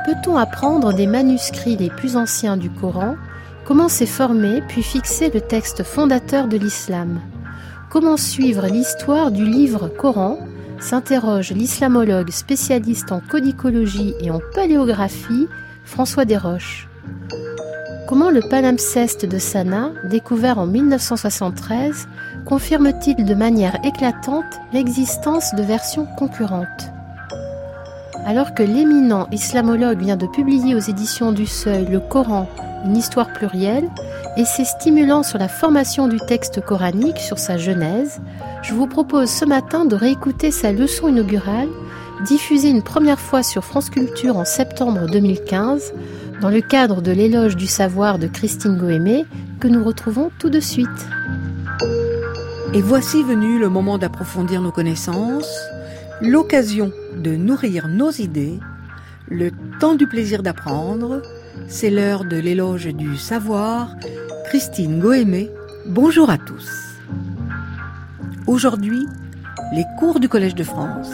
peut-on apprendre des manuscrits les plus anciens du Coran? Comment s'est formé puis fixé le texte fondateur de l'islam? Comment suivre l'histoire du livre Coran? S'interroge l'islamologue spécialiste en codicologie et en paléographie, François Desroches. Comment le palimpseste de Sanaa, découvert en 1973, confirme-t-il de manière éclatante l'existence de versions concurrentes? Alors que l'éminent islamologue vient de publier aux éditions du Seuil le Coran, une histoire plurielle, essai stimulant sur la formation du texte coranique, sur sa genèse, je vous propose ce matin de réécouter sa leçon inaugurale, diffusée une première fois sur France Culture en septembre 2015, dans le cadre de l'éloge du savoir de Christine Gohémé, que nous retrouvons tout de suite. Et voici venu le moment d'approfondir nos connaissances, l'occasion de nourrir nos idées, le temps du plaisir d'apprendre. C'est l'heure de l'éloge du savoir. Christine Gohémé, bonjour à tous. Aujourd'hui, les cours du Collège de France.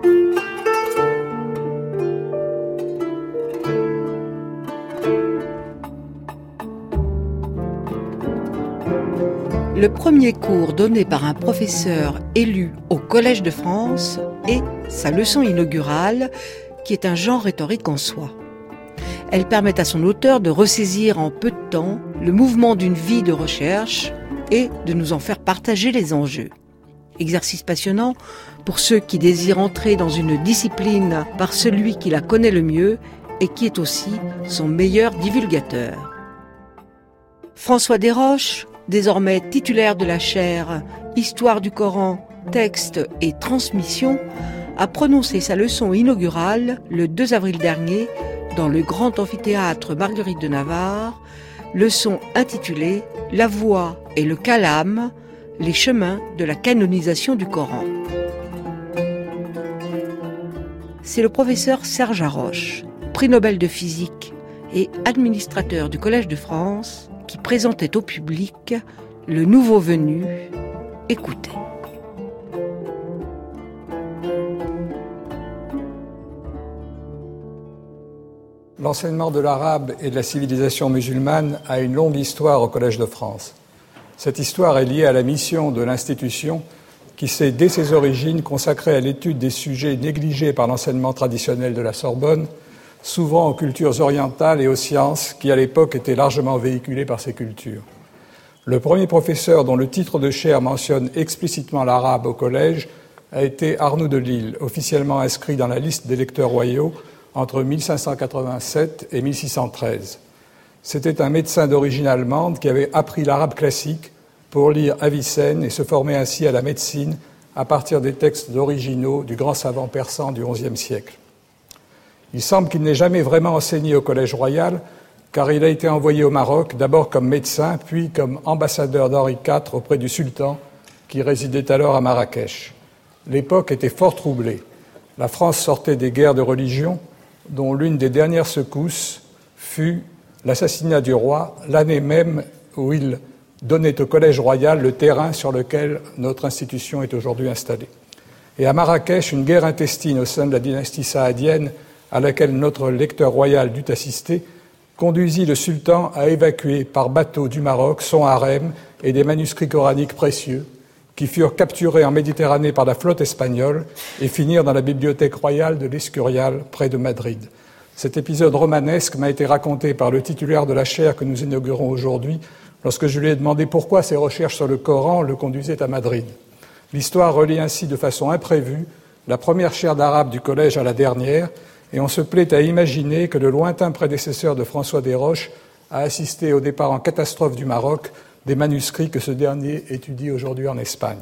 Le premier cours donné par un professeur élu au Collège de France est sa leçon inaugurale, qui est un genre rhétorique en soi. Elle permet à son auteur de ressaisir en peu de temps le mouvement d'une vie de recherche et de nous en faire partager les enjeux. Exercice passionnant pour ceux qui désirent entrer dans une discipline par celui qui la connaît le mieux et qui est aussi son meilleur divulgateur. François Desroches, désormais titulaire de la chaire Histoire du Coran, texte et transmission, a prononcé sa leçon inaugurale le 2 avril dernier dans le grand amphithéâtre Marguerite de Navarre, leçon intitulée « La voix et le calame, les chemins de la canonisation du Coran ». C'est le professeur Serge Haroche, prix Nobel de physique et administrateur du Collège de France, qui présentait au public le nouveau venu. Écoutez. L'enseignement de l'arabe et de la civilisation musulmane a une longue histoire au Collège de France. Cette histoire est liée à la mission de l'institution qui s'est, dès ses origines, consacrée à l'étude des sujets négligés par l'enseignement traditionnel de la Sorbonne, souvent aux cultures orientales et aux sciences qui, à l'époque, étaient largement véhiculées par ces cultures. Le premier professeur dont le titre de chaire mentionne explicitement l'arabe au collège a été Arnoux de Lille, officiellement inscrit dans la liste des lecteurs royaux entre 1587 et 1613. C'était un médecin d'origine allemande qui avait appris l'arabe classique pour lire Avicenne et se former ainsi à la médecine à partir des textes originaux du grand savant persan du XIe siècle. Il semble qu'il n'ait jamais vraiment enseigné au Collège royal, car il a été envoyé au Maroc, d'abord comme médecin, puis comme ambassadeur d'Henri IV auprès du sultan, qui résidait alors à Marrakech. L'époque était fort troublée. La France sortait des guerres de religion, dont l'une des dernières secousses fut l'assassinat du roi, l'année même où il donnait au Collège royal le terrain sur lequel notre institution est aujourd'hui installée. Et à Marrakech, une guerre intestine au sein de la dynastie saadienne, à laquelle notre lecteur royal dut assister, conduisit le sultan à évacuer par bateau du Maroc son harem et des manuscrits coraniques précieux qui furent capturés en Méditerranée par la flotte espagnole et finirent dans la bibliothèque royale de l'Escurial, près de Madrid. Cet épisode romanesque m'a été raconté par le titulaire de la chaire que nous inaugurons aujourd'hui, lorsque je lui ai demandé pourquoi ses recherches sur le Coran le conduisaient à Madrid. L'histoire relie ainsi de façon imprévue la première chaire d'arabe du collège à la dernière, et on se plaît à imaginer que le lointain prédécesseur de François Desroches a assisté au départ en catastrophe du Maroc des manuscrits que ce dernier étudie aujourd'hui en Espagne.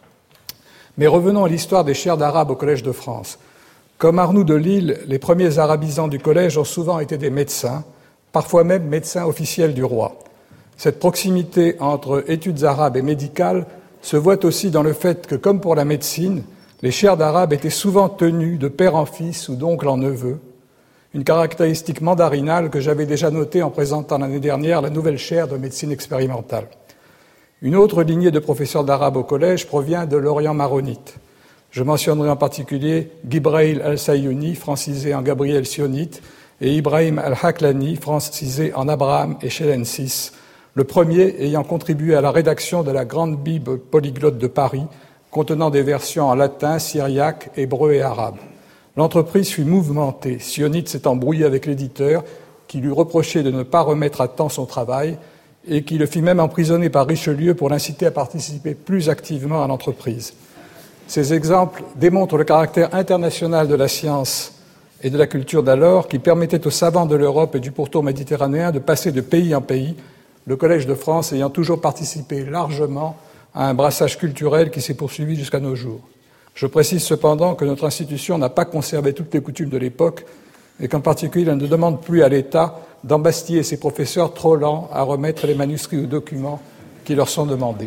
Mais revenons à l'histoire des chaires d'arabe au Collège de France. Comme Arnoux de Lille, les premiers arabisants du collège ont souvent été des médecins, parfois même médecins officiels du roi. Cette proximité entre études arabes et médicales se voit aussi dans le fait que, comme pour la médecine, les chaires d'arabe étaient souvent tenues de père en fils ou d'oncle en neveu, une caractéristique mandarinale que j'avais déjà notée en présentant l'année dernière la nouvelle chaire de médecine expérimentale. Une autre lignée de professeurs d'arabe au collège provient de l'Orient maronite. Je mentionnerai en particulier Gibrail al-Sayouni, francisé en Gabriel Sionite, et Ibrahim al-Haklani, francisé en Abraham et Shelensis, le premier ayant contribué à la rédaction de la Grande Bible polyglotte de Paris, contenant des versions en latin, syriaque, hébreu et arabe. L'entreprise fut mouvementée. Sionite s'est embrouillé avec l'éditeur, qui lui reprochait de ne pas remettre à temps son travail et qui le fit même emprisonner par Richelieu pour l'inciter à participer plus activement à l'entreprise. Ces exemples démontrent le caractère international de la science et de la culture d'alors qui permettait aux savants de l'Europe et du pourtour méditerranéen de passer de pays en pays, le Collège de France ayant toujours participé largement à un brassage culturel qui s'est poursuivi jusqu'à nos jours. Je précise cependant que notre institution n'a pas conservé toutes les coutumes de l'époque et qu'en particulier, elle ne demande plus à l'État d'embastiller ses professeurs trop lents à remettre les manuscrits ou documents qui leur sont demandés.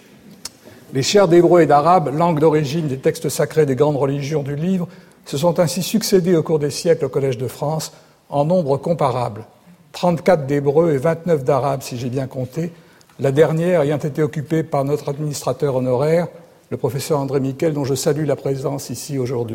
Les chaires d'hébreu et d'arabe, langue d'origine des textes sacrés des grandes religions du livre, se sont ainsi succédées au cours des siècles au Collège de France en nombre comparable. 34 d'hébreu et 29 d'arabe, si j'ai bien compté, la dernière ayant été occupée par notre administrateur honoraire, le professeur André Miquel, dont je salue la présence ici aujourd'hui.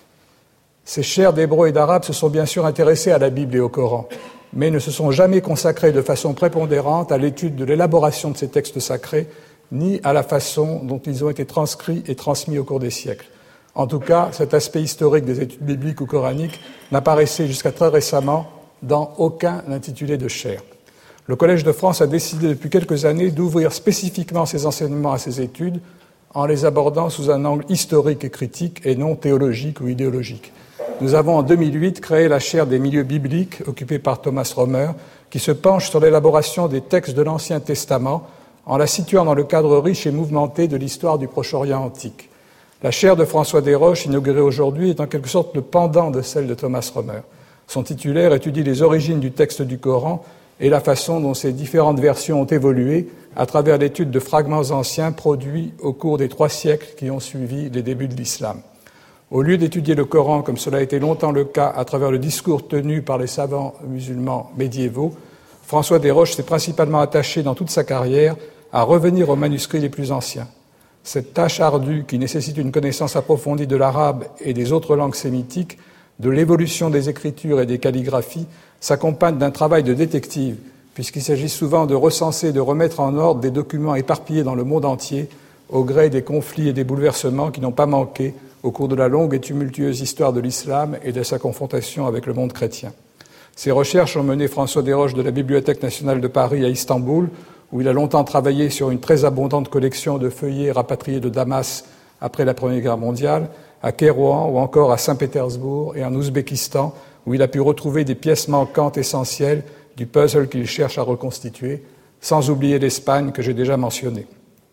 Ces chaires d'hébreu et d'arabe se sont bien sûr intéressées à la Bible et au Coran, mais ne se sont jamais consacrées de façon prépondérante à l'étude de l'élaboration de ces textes sacrés, ni à la façon dont ils ont été transcrits et transmis au cours des siècles. En tout cas, cet aspect historique des études bibliques ou coraniques n'apparaissait jusqu'à très récemment dans aucun intitulé de chaire. Le Collège de France a décidé depuis quelques années d'ouvrir spécifiquement ses enseignements à ces études en les abordant sous un angle historique et critique et non théologique ou idéologique. Nous avons en 2008 créé la chaire des milieux bibliques occupée par Thomas Romer qui se penche sur l'élaboration des textes de l'Ancien Testament en la situant dans le cadre riche et mouvementé de l'histoire du Proche-Orient antique. La chaire de François Desroches, inaugurée aujourd'hui, est en quelque sorte le pendant de celle de Thomas Romer. Son titulaire étudie les origines du texte du Coran et la façon dont ces différentes versions ont évolué à travers l'étude de fragments anciens produits au cours des 3 siècles qui ont suivi les débuts de l'islam. Au lieu d'étudier le Coran, comme cela a été longtemps le cas à travers le discours tenu par les savants musulmans médiévaux, François Desroches s'est principalement attaché dans toute sa carrière à revenir aux manuscrits les plus anciens. Cette tâche ardue, qui nécessite une connaissance approfondie de l'arabe et des autres langues sémitiques, de l'évolution des écritures et des calligraphies, s'accompagne d'un travail de détective, puisqu'il s'agit souvent de recenser et de remettre en ordre des documents éparpillés dans le monde entier, au gré des conflits et des bouleversements qui n'ont pas manqué au cours de la longue et tumultueuse histoire de l'islam et de sa confrontation avec le monde chrétien. Ces recherches ont mené François Desroches de la Bibliothèque nationale de Paris à Istanbul, où il a longtemps travaillé sur une très abondante collection de feuillets rapatriés de Damas après la Première Guerre mondiale, à Kairouan ou encore à Saint-Pétersbourg et en Ouzbékistan, où il a pu retrouver des pièces manquantes essentielles du puzzle qu'il cherche à reconstituer, sans oublier l'Espagne que j'ai déjà mentionnée.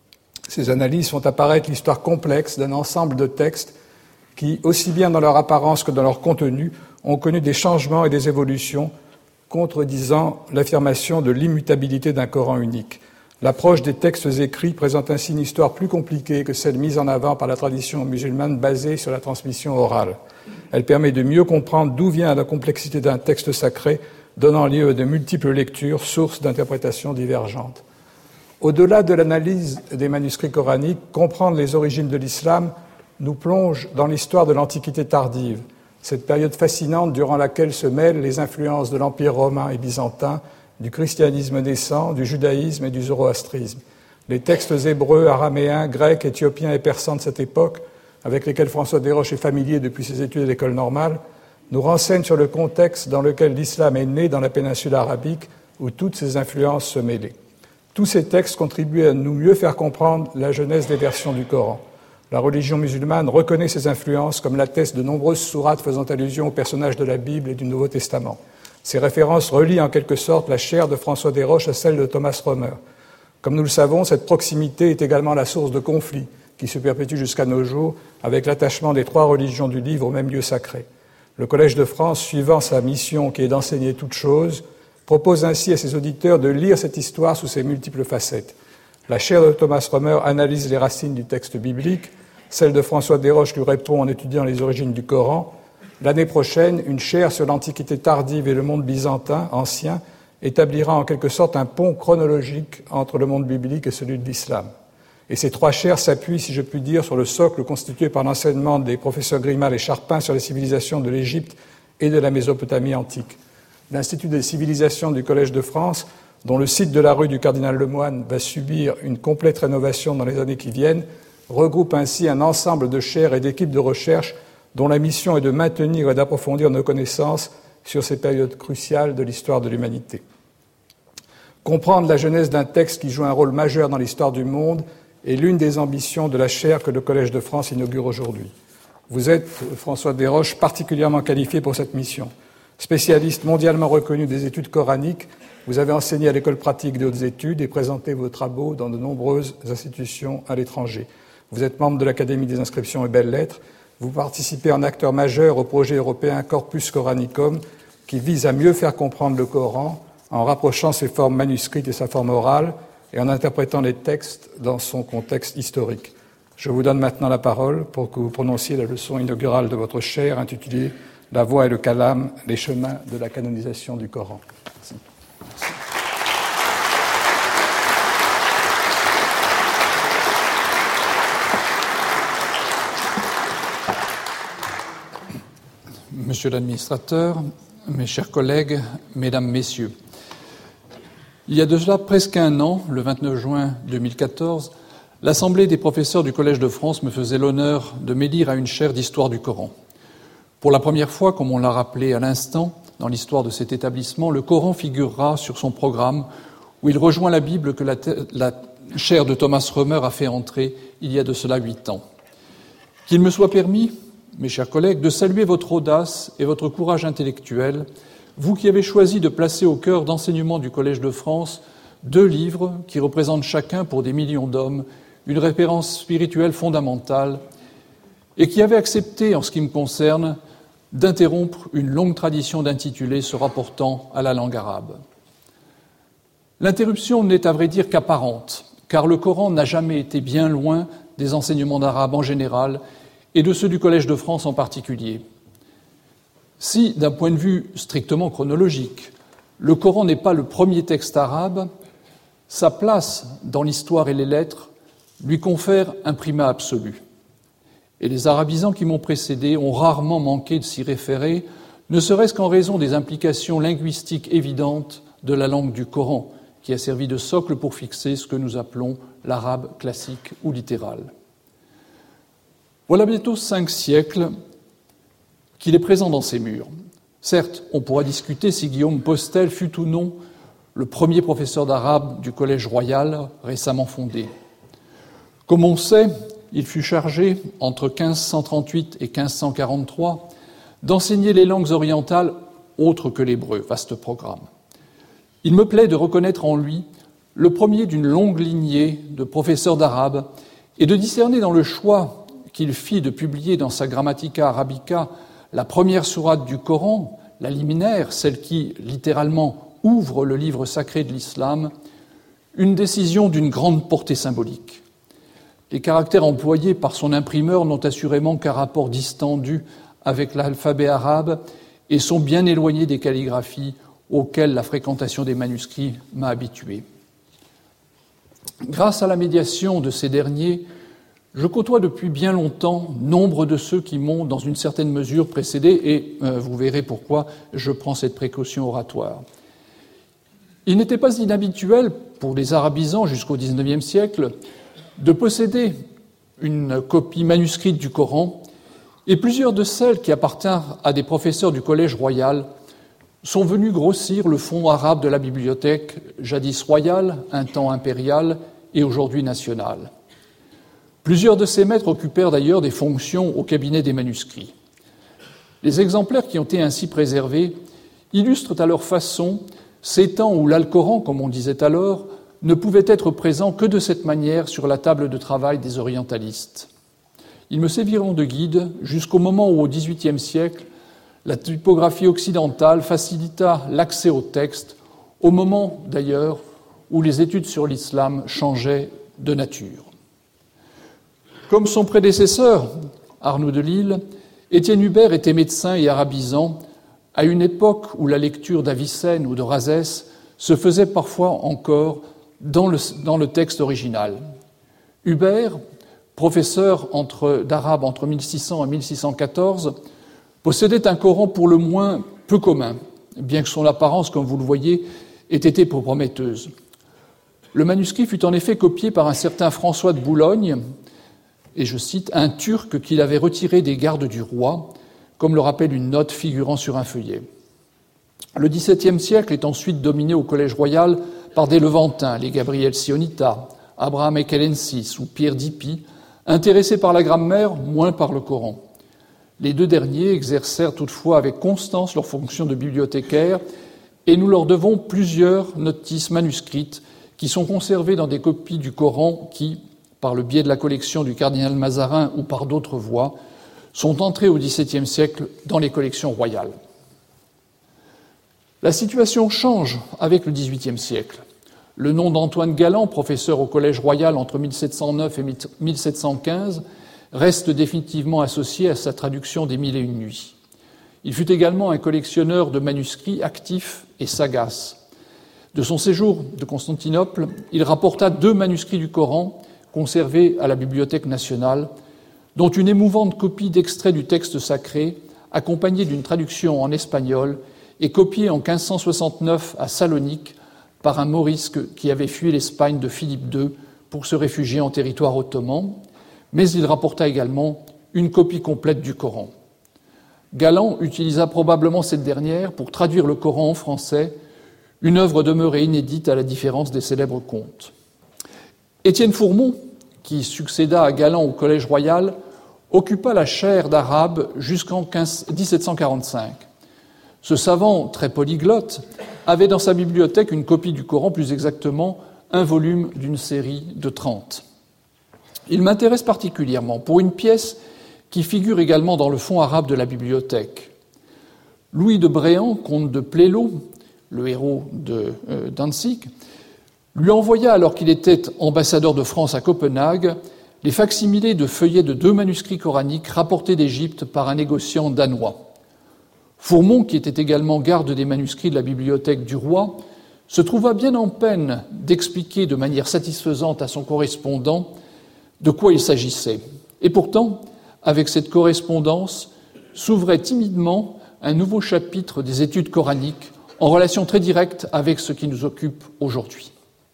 Ces analyses font apparaître l'histoire complexe d'un ensemble de textes qui, aussi bien dans leur apparence que dans leur contenu, ont connu des changements et des évolutions, contredisant l'affirmation de l'immutabilité d'un Coran unique. L'approche des textes écrits présente ainsi une histoire plus compliquée que celle mise en avant par la tradition musulmane basée sur la transmission orale. Elle permet de mieux comprendre d'où vient la complexité d'un texte sacré, donnant lieu à de multiples lectures, sources d'interprétations divergentes. Au-delà de l'analyse des manuscrits coraniques, comprendre les origines de l'islam nous plonge dans l'histoire de l'Antiquité tardive, cette période fascinante durant laquelle se mêlent les influences de l'Empire romain et byzantin, du christianisme naissant, du judaïsme et du zoroastrisme. Les textes hébreux, araméens, grecs, éthiopiens et persans de cette époque, avec lesquels François Desroches est familier depuis ses études à l'école normale, nous renseignent sur le contexte dans lequel l'islam est né dans la péninsule arabique, où toutes ces influences se mêlaient. Tous ces textes contribuent à nous mieux faire comprendre la genèse des versions du Coran. La religion musulmane reconnaît ces influences comme l'attestent de nombreuses sourates faisant allusion aux personnages de la Bible et du Nouveau Testament. Ces références relient en quelque sorte la chaire de François Desroches à celle de Thomas Romer. Comme nous le savons, cette proximité est également la source de conflits qui se perpétuent jusqu'à nos jours avec l'attachement des 3 religions du livre au même lieu sacré. Le Collège de France, suivant sa mission qui est d'enseigner toutes choses, propose ainsi à ses auditeurs de lire cette histoire sous ses multiples facettes. La chaire de Thomas Romer analyse les racines du texte biblique, celle de François Desroches lui répond en étudiant les origines du Coran. L'année prochaine, une chaire sur l'Antiquité tardive et le monde byzantin ancien établira en quelque sorte un pont chronologique entre le monde biblique et celui de l'islam. Et ces 3 chaires s'appuient, si je puis dire, sur le socle constitué par l'enseignement des professeurs Grimal et Charpin sur les civilisations de l'Égypte et de la Mésopotamie antique. L'Institut des civilisations du Collège de France, dont le site de la rue du Cardinal Lemoine va subir une complète rénovation dans les années qui viennent, regroupe ainsi un ensemble de chaires et d'équipes de recherche dont la mission est de maintenir et d'approfondir nos connaissances sur ces périodes cruciales de l'histoire de l'humanité. Comprendre la genèse d'un texte qui joue un rôle majeur dans l'histoire du monde est l'une des ambitions de la chaire que le Collège de France inaugure aujourd'hui. Vous êtes, François Desroches, particulièrement qualifié pour cette mission. Spécialiste mondialement reconnu des études coraniques, vous avez enseigné à l'École pratique des hautes études et présenté vos travaux dans de nombreuses institutions à l'étranger. Vous êtes membre de l'Académie des inscriptions et belles-lettres. Vous participez en acteur majeur au projet européen Corpus Coranicum qui vise à mieux faire comprendre le Coran en rapprochant ses formes manuscrites et sa forme orale et en interprétant les textes dans son contexte historique. Je vous donne maintenant la parole pour que vous prononciez la leçon inaugurale de votre chaire intitulée « La voix et le calame, les chemins de la canonisation du Coran ». Merci. Monsieur l'administrateur, mes chers collègues, mesdames, messieurs, il y a de cela presque un an, le 29 juin 2014, l'Assemblée des professeurs du Collège de France me faisait l'honneur de m'élire à une chaire d'histoire du Coran. Pour la première fois, comme on l'a rappelé à l'instant, dans l'histoire de cet établissement, le Coran figurera sur son programme où il rejoint la Bible que la chaire de Thomas Römer a fait entrer il y a de cela 8 ans. Qu'il me soit permis, mes chers collègues, de saluer votre audace et votre courage intellectuel, vous qui avez choisi de placer au cœur d'enseignement du Collège de France 2 livres qui représentent chacun pour des millions d'hommes une référence spirituelle fondamentale et qui avez accepté, en ce qui me concerne, d'interrompre une longue tradition d'intitulés se rapportant à la langue arabe. L'interruption n'est à vrai dire qu'apparente, car le Coran n'a jamais été bien loin des enseignements d'arabe en général et de ceux du Collège de France en particulier. Si, d'un point de vue strictement chronologique, le Coran n'est pas le premier texte arabe, sa place dans l'histoire et les lettres lui confère un primat absolu. Et les arabisants qui m'ont précédé ont rarement manqué de s'y référer, ne serait-ce qu'en raison des implications linguistiques évidentes de la langue du Coran, qui a servi de socle pour fixer ce que nous appelons l'arabe classique ou littéral. Voilà bientôt 5 siècles qu'il est présent dans ces murs. Certes, on pourra discuter si Guillaume Postel fut ou non le premier professeur d'arabe du Collège royal récemment fondé. Comme on sait, il fut chargé, entre 1538 et 1543, d'enseigner les langues orientales autres que l'hébreu, vaste programme. Il me plaît de reconnaître en lui le premier d'une longue lignée de professeurs d'arabe et de discerner dans le choix qu'il fit de publier dans sa Grammatica Arabica la première sourate du Coran, la liminaire, celle qui, littéralement, ouvre le livre sacré de l'islam, une décision d'une grande portée symbolique. Les caractères employés par son imprimeur n'ont assurément qu'un rapport distendu avec l'alphabet arabe et sont bien éloignés des calligraphies auxquelles la fréquentation des manuscrits m'a habitué. Grâce à la médiation de ces derniers, je côtoie depuis bien longtemps nombre de ceux qui m'ont, dans une certaine mesure, précédé, et vous verrez pourquoi je prends cette précaution oratoire. Il n'était pas inhabituel pour les arabisants jusqu'au XIXe siècle de posséder une copie manuscrite du Coran, et plusieurs de celles qui appartinrent à des professeurs du Collège royal sont venues grossir le fonds arabe de la bibliothèque, jadis royale, un temps impériale et aujourd'hui nationale. Plusieurs de ces maîtres occupèrent d'ailleurs des fonctions au cabinet des manuscrits. Les exemplaires qui ont été ainsi préservés illustrent à leur façon ces temps où l'Alcoran, comme on disait alors, ne pouvait être présent que de cette manière sur la table de travail des orientalistes. Ils me serviront de guide jusqu'au moment où, au XVIIIe siècle, la typographie occidentale facilita l'accès au texte, au moment d'ailleurs où les études sur l'islam changeaient de nature. Comme son prédécesseur, Arnaud de Lille, Étienne Hubert était médecin et arabisant à une époque où la lecture d'Avicenne ou de Rhazès se faisait parfois encore dans le texte original. Hubert, professeur d'arabe entre 1600 et 1614, possédait un Coran pour le moins peu commun, bien que son apparence, comme vous le voyez, ait été peu prometteuse. Le manuscrit fut en effet copié par un certain François de Boulogne, et je cite, « un Turc qu'il avait retiré des gardes du roi », comme le rappelle une note figurant sur un feuillet. Le XVIIe siècle est ensuite dominé au Collège royal par des Levantins, les Gabriel Sionita, Abraham Ekelensis ou Pierre d'Hippie, intéressés par la grammaire, moins par le Coran. Les deux derniers exercèrent toutefois avec constance leur fonction de bibliothécaires et nous leur devons plusieurs notices manuscrites qui sont conservées dans des copies du Coran qui, par le biais de la collection du cardinal Mazarin ou par d'autres voies, sont entrées au XVIIe siècle dans les collections royales. La situation change avec le XVIIIe siècle. Le nom d'Antoine Galland, professeur au Collège royal entre 1709 et 1715, reste définitivement associé à sa traduction des Mille et une nuits. Il fut également un collectionneur de manuscrits actif et sagace. De son séjour de Constantinople, il rapporta 2 manuscrits du Coran conservés à la Bibliothèque nationale, dont une émouvante copie d'extrait du texte sacré, accompagnée d'une traduction en espagnol et copiée en 1569 à Salonique par un morisque qui avait fui l'Espagne de Philippe II pour se réfugier en territoire ottoman, mais il rapporta également une copie complète du Coran. Galland utilisa probablement cette dernière pour traduire le Coran en français, une œuvre demeurée inédite à la différence des célèbres contes. Étienne Fourmont, qui succéda à Galland au Collège royal, occupa la chaire d'arabe jusqu'en 1745. Ce savant, très polyglotte, avait dans sa bibliothèque une copie du Coran, plus exactement un volume d'une série de 30. Il m'intéresse particulièrement pour une pièce qui figure également dans le fonds arabe de la bibliothèque. Louis de Bréant, comte de Plélo, le héros de Danzig, lui envoya, alors qu'il était ambassadeur de France à Copenhague, les facsimilés de feuillets de 2 manuscrits coraniques rapportés d'Égypte par un négociant danois. Fourmont, qui était également garde des manuscrits de la bibliothèque du roi, se trouva bien en peine d'expliquer de manière satisfaisante à son correspondant de quoi il s'agissait. Et pourtant, avec cette correspondance, s'ouvrait timidement un nouveau chapitre des études coraniques en relation très directe avec ce qui nous occupe aujourd'hui.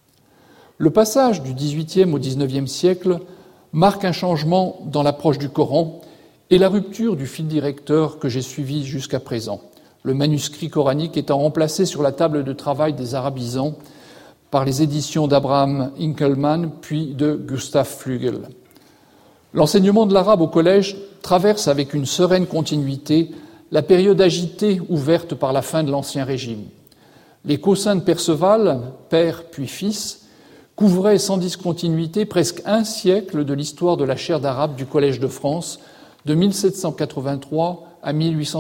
Le passage du XVIIIe au XIXe siècle marque un changement dans l'approche du Coran et la rupture du fil directeur que j'ai suivi jusqu'à présent, le manuscrit coranique étant remplacé sur la table de travail des arabisants par les éditions d'Abraham Inkelman puis de Gustav Flügel. L'enseignement de l'arabe au collège traverse avec une sereine continuité la période agitée ouverte par la fin de l'Ancien Régime. Les Coussins de Perceval, père puis fils, couvraient sans discontinuité presque un siècle de l'histoire de la chaire d'arabe du Collège de France, de 1783 à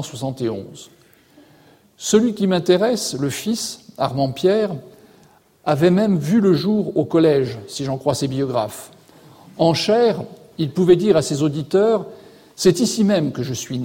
1871. Celui qui m'intéresse, le fils, Armand Pierre, avait même vu le jour au collège, si j'en crois ses biographes. En chair, il pouvait dire à ses auditeurs « C'est ici même que je suis né ».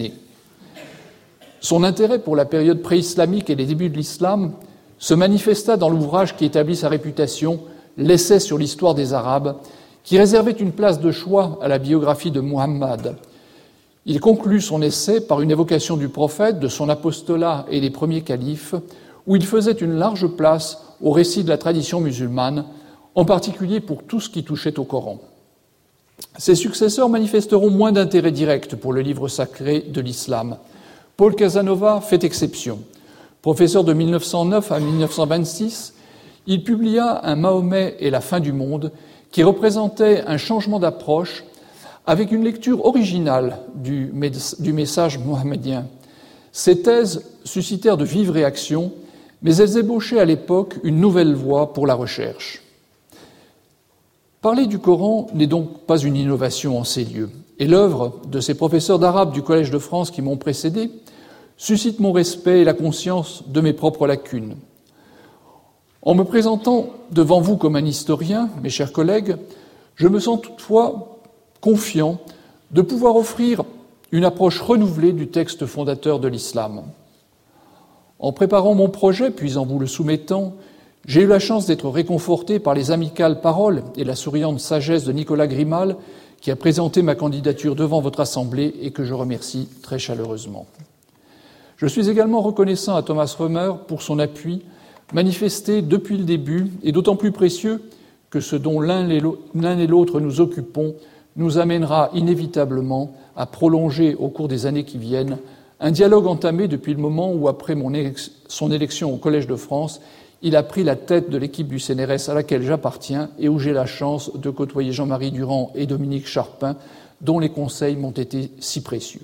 Son intérêt pour la période préislamique et les débuts de l'islam se manifesta dans l'ouvrage qui établit sa réputation, l'essai sur l'histoire des Arabes, qui réservait une place de choix à la biographie de Muhammad. Il conclut son essai par une évocation du prophète, de son apostolat et des premiers califes, où il faisait une large place au récit de la tradition musulmane, en particulier pour tout ce qui touchait au Coran. Ses successeurs manifesteront moins d'intérêt direct pour le livre sacré de l'islam. Paul Casanova fait exception. Professeur de 1909 à 1926, il publia Un Mahomet et la fin du monde, qui représentait un changement d'approche avec une lecture originale du message mohammedien. Ces thèses suscitèrent de vives réactions, mais elles ébauchaient à l'époque une nouvelle voie pour la recherche. Parler du Coran n'est donc pas une innovation en ces lieux, et l'œuvre de ces professeurs d'arabe du Collège de France qui m'ont précédé suscite mon respect et la conscience de mes propres lacunes. En me présentant devant vous comme un historien, mes chers collègues, je me sens toutefois confiant de pouvoir offrir une approche renouvelée du texte fondateur de l'islam. En préparant mon projet, puis en vous le soumettant, j'ai eu la chance d'être réconforté par les amicales paroles et la souriante sagesse de Nicolas Grimal, qui a présenté ma candidature devant votre Assemblée et que je remercie très chaleureusement. Je suis également reconnaissant à Thomas Römer pour son appui, manifesté depuis le début, et d'autant plus précieux que ce dont l'un et l'autre nous occupons nous amènera inévitablement à prolonger au cours des années qui viennent un dialogue entamé depuis le moment où, après son élection au Collège de France, il a pris la tête de l'équipe du CNRS à laquelle j'appartiens et où j'ai la chance de côtoyer Jean-Marie Durand et Dominique Charpin, dont les conseils m'ont été si précieux.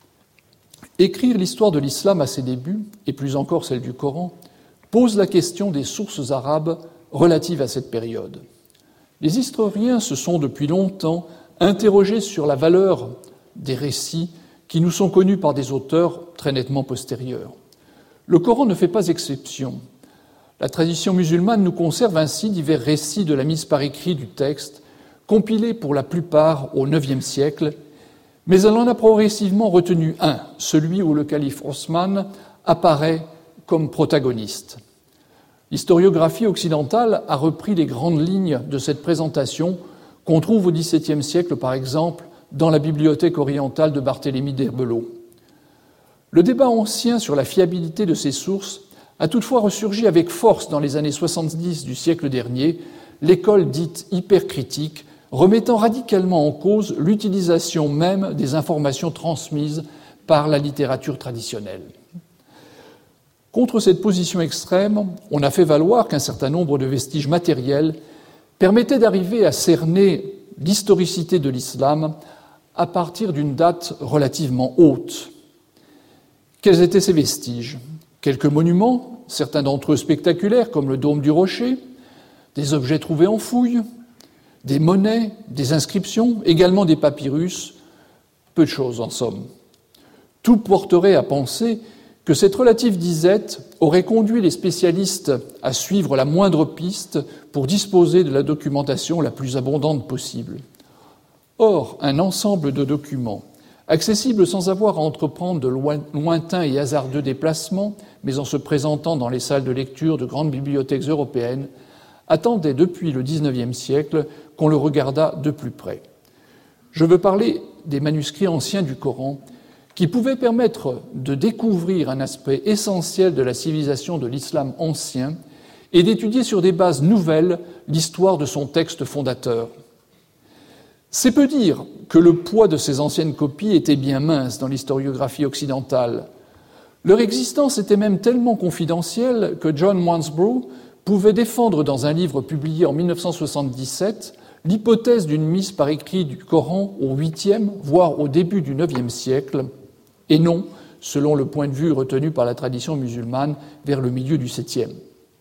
Écrire l'histoire de l'islam à ses débuts, et plus encore celle du Coran, pose la question des sources arabes relatives à cette période. Les historiens se sont depuis longtemps interrogés sur la valeur des récits qui nous sont connus par des auteurs très nettement postérieurs. Le Coran ne fait pas exception. La tradition musulmane nous conserve ainsi divers récits de la mise par écrit du texte, compilés pour la plupart au IXe siècle, mais elle en a progressivement retenu un, celui où le calife Osman apparaît comme protagoniste. L'historiographie occidentale a repris les grandes lignes de cette présentation qu'on trouve au XVIIe siècle, par exemple, dans la bibliothèque orientale de Barthélemy d'Herbelot. Le débat ancien sur la fiabilité de ces sources a toutefois ressurgi avec force dans les années 70 du siècle dernier, l'école dite hypercritique, remettant radicalement en cause l'utilisation même des informations transmises par la littérature traditionnelle. Contre cette position extrême, on a fait valoir qu'un certain nombre de vestiges matériels permettaient d'arriver à cerner l'historicité de l'islam à partir d'une date relativement haute. Quels étaient ces vestiges ? Quelques monuments, certains d'entre eux spectaculaires, comme le dôme du Rocher, des objets trouvés en fouille, des monnaies, des inscriptions, également des papyrus, peu de choses en somme. Tout porterait à penser que cette relative disette aurait conduit les spécialistes à suivre la moindre piste pour disposer de la documentation la plus abondante possible. Or, un ensemble de documents, accessibles sans avoir à entreprendre de lointains et hasardeux déplacements, mais en se présentant dans les salles de lecture de grandes bibliothèques européennes, attendait depuis le XIXe siècle qu'on le regardât de plus près. Je veux parler des manuscrits anciens du Coran qui pouvaient permettre de découvrir un aspect essentiel de la civilisation de l'islam ancien et d'étudier sur des bases nouvelles l'histoire de son texte fondateur. C'est peu dire que le poids de ces anciennes copies était bien mince dans l'historiographie occidentale. Leur existence était même tellement confidentielle que John Wansbrough pouvait défendre dans un livre publié en 1977 l'hypothèse d'une mise par écrit du Coran au 8e, voire au début du 9e siècle, et non, selon le point de vue retenu par la tradition musulmane, vers le milieu du 7e.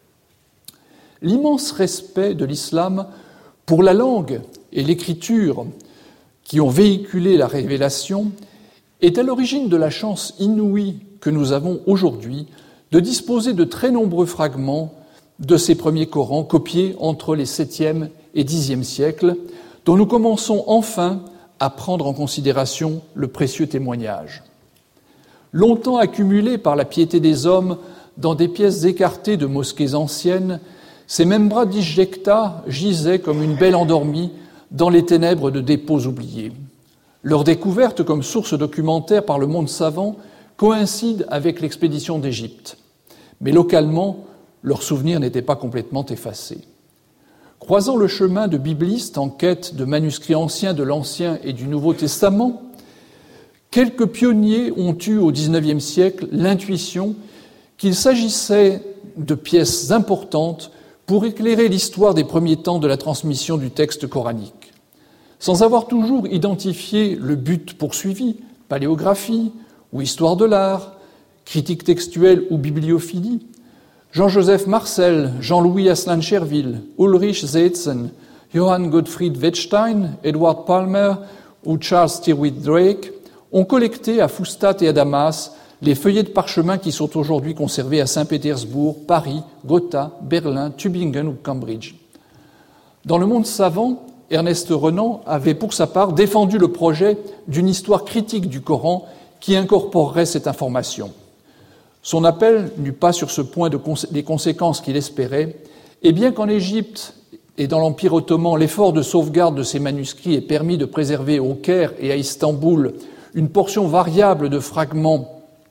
L'immense respect de l'islam pour la langue et l'écriture qui ont véhiculé la révélation est à l'origine de la chance inouïe que nous avons aujourd'hui de disposer de très nombreux fragments de ces premiers Corans copiés entre les 7e et 10e siècles, dont nous commençons enfin à prendre en considération le précieux témoignage. Longtemps accumulés par la piété des hommes dans des pièces écartées de mosquées anciennes, ces Membra disjecta gisaient comme une belle endormie dans les ténèbres de dépôts oubliés. Leur découverte comme source documentaire par le monde savant coïncide avec l'expédition d'Égypte. Mais localement, leurs souvenirs n'étaient pas complètement effacés. Croisant le chemin de biblistes en quête de manuscrits anciens de l'Ancien et du Nouveau Testament, quelques pionniers ont eu au XIXe siècle l'intuition qu'il s'agissait de pièces importantes pour éclairer l'histoire des premiers temps de la transmission du texte coranique. Sans avoir toujours identifié le but poursuivi, paléographie ou histoire de l'art, critique textuelle ou bibliophilie, Jean-Joseph Marcel, Jean-Louis Aslan-Cherville, Ulrich Seetzen, Johann Gottfried Wettstein, Edward Palmer ou Charles Tyrwhitt Drake ont collecté à Fustat et à Damas les feuillets de parchemin qui sont aujourd'hui conservés à Saint-Pétersbourg, Paris, Gotha, Berlin, Tübingen ou Cambridge. Dans le monde savant, Ernest Renan avait pour sa part défendu le projet d'une histoire critique du Coran qui incorporerait cette information. Son appel n'eut pas sur ce point les conséquences qu'il espérait, et bien qu'en Égypte et dans l'Empire ottoman, l'effort de sauvegarde de ces manuscrits ait permis de préserver au Caire et à Istanbul une portion variable de fragments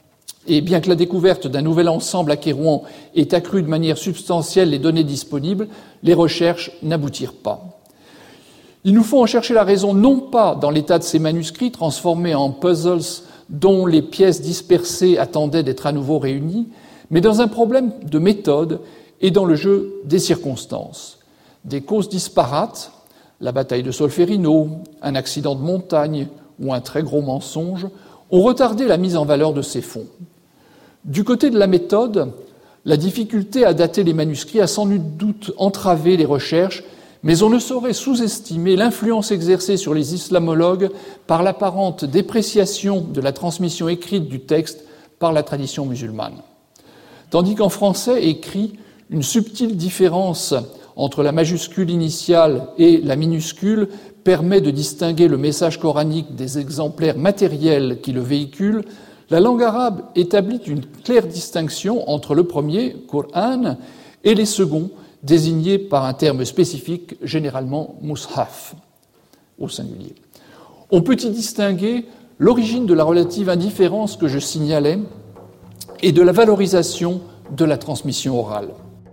Et bien que la découverte d'un nouvel ensemble à Kairouan ait accru de manière substantielle les données disponibles, les recherches n'aboutirent pas. Il nous faut en chercher la raison non pas dans l'état de ces manuscrits transformés en puzzles dont les pièces dispersées attendaient d'être à nouveau réunies, mais dans un problème de méthode et dans le jeu des circonstances. Des causes disparates, la bataille de Solferino, un accident de montagne ou un très gros mensonge, ont retardé la mise en valeur de ces fonds. Du côté de la méthode, la difficulté à dater les manuscrits a sans nul doute entravé les recherches, mais on ne saurait sous-estimer l'influence exercée sur les islamologues par l'apparente dépréciation de la transmission écrite du texte par la tradition musulmane. Tandis qu'en français écrit, une subtile différence entre la majuscule initiale et la minuscule permet de distinguer le message coranique des exemplaires matériels qui le véhiculent, la langue arabe établit une claire distinction entre le premier, Qur'an, et les seconds, désignés par un terme spécifique, généralement mushaf, au singulier. On peut y distinguer l'origine de la relative indifférence que je signalais et de la valorisation de la transmission orale.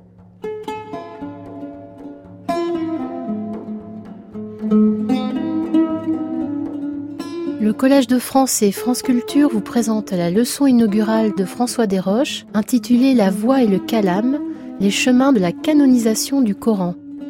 Le Collège de France et France Culture vous présente la leçon inaugurale de François Desroches, intitulée « La voix et le calame, les chemins de la canonisation du Coran ».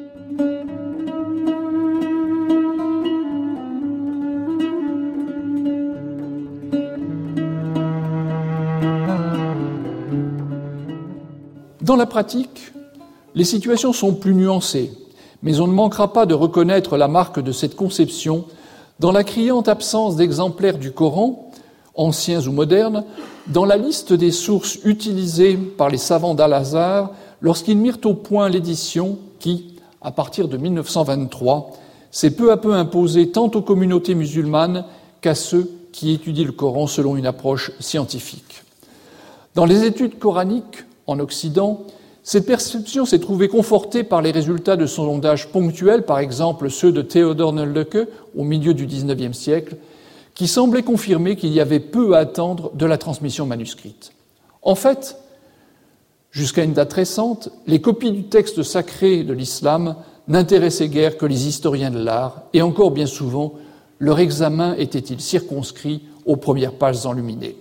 Dans la pratique, les situations sont plus nuancées, mais on ne manquera pas de reconnaître la marque de cette conception dans la criante absence d'exemplaires du Coran, anciens ou modernes, dans la liste des sources utilisées par les savants d'Al-Azhar lorsqu'ils mirent au point l'édition qui, à partir de 1923, s'est peu à peu imposée tant aux communautés musulmanes qu'à ceux qui étudient le Coran selon une approche scientifique. Dans les études coraniques en Occident, cette perception s'est trouvée confortée par les résultats de sondages ponctuels, par exemple ceux de Theodor Nöldeke au milieu du XIXe siècle, qui semblaient confirmer qu'il y avait peu à attendre de la transmission manuscrite. En fait, jusqu'à une date récente, les copies du texte sacré de l'islam n'intéressaient guère que les historiens de l'art, et encore bien souvent, leur examen était-il circonscrit aux premières pages enluminées.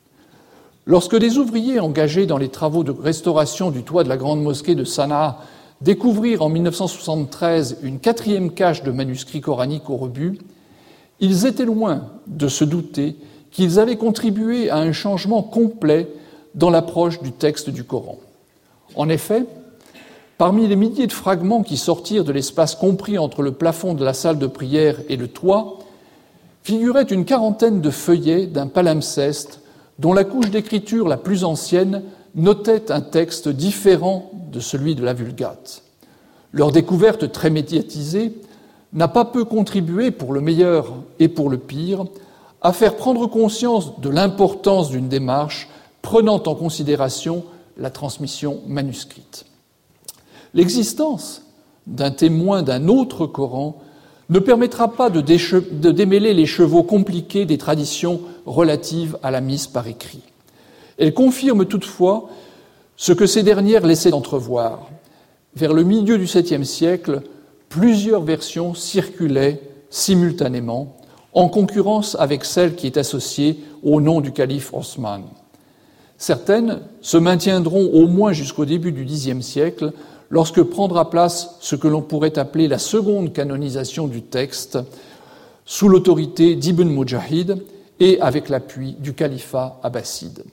Lorsque des ouvriers engagés dans les travaux de restauration du toit de la grande mosquée de Sanaa découvrirent en 1973 une 4e cache de manuscrits coraniques au rebut, ils étaient loin de se douter qu'ils avaient contribué à un changement complet dans l'approche du texte du Coran. En effet, parmi les milliers de fragments qui sortirent de l'espace compris entre le plafond de la salle de prière et le toit, figurait une 40aine de feuillets d'un palimpseste dont la couche d'écriture la plus ancienne notait un texte différent de celui de la Vulgate. Leur découverte très médiatisée n'a pas peu contribué, pour le meilleur et pour le pire, à faire prendre conscience de l'importance d'une démarche prenant en considération la transmission manuscrite. L'existence d'un témoin d'un autre Coran ne permettra pas de démêler les chevaux compliqués des traditions relatives à la mise par écrit. Elle confirme toutefois ce que ces dernières laissaient entrevoir. Vers le milieu du VIIe siècle, plusieurs versions circulaient simultanément, en concurrence avec celle qui est associée au nom du calife Osman. Certaines se maintiendront au moins jusqu'au début du Xe siècle, lorsque prendra place ce que l'on pourrait appeler la seconde canonisation du texte, sous l'autorité d'Ibn Mujahid et avec l'appui du califat abbasside.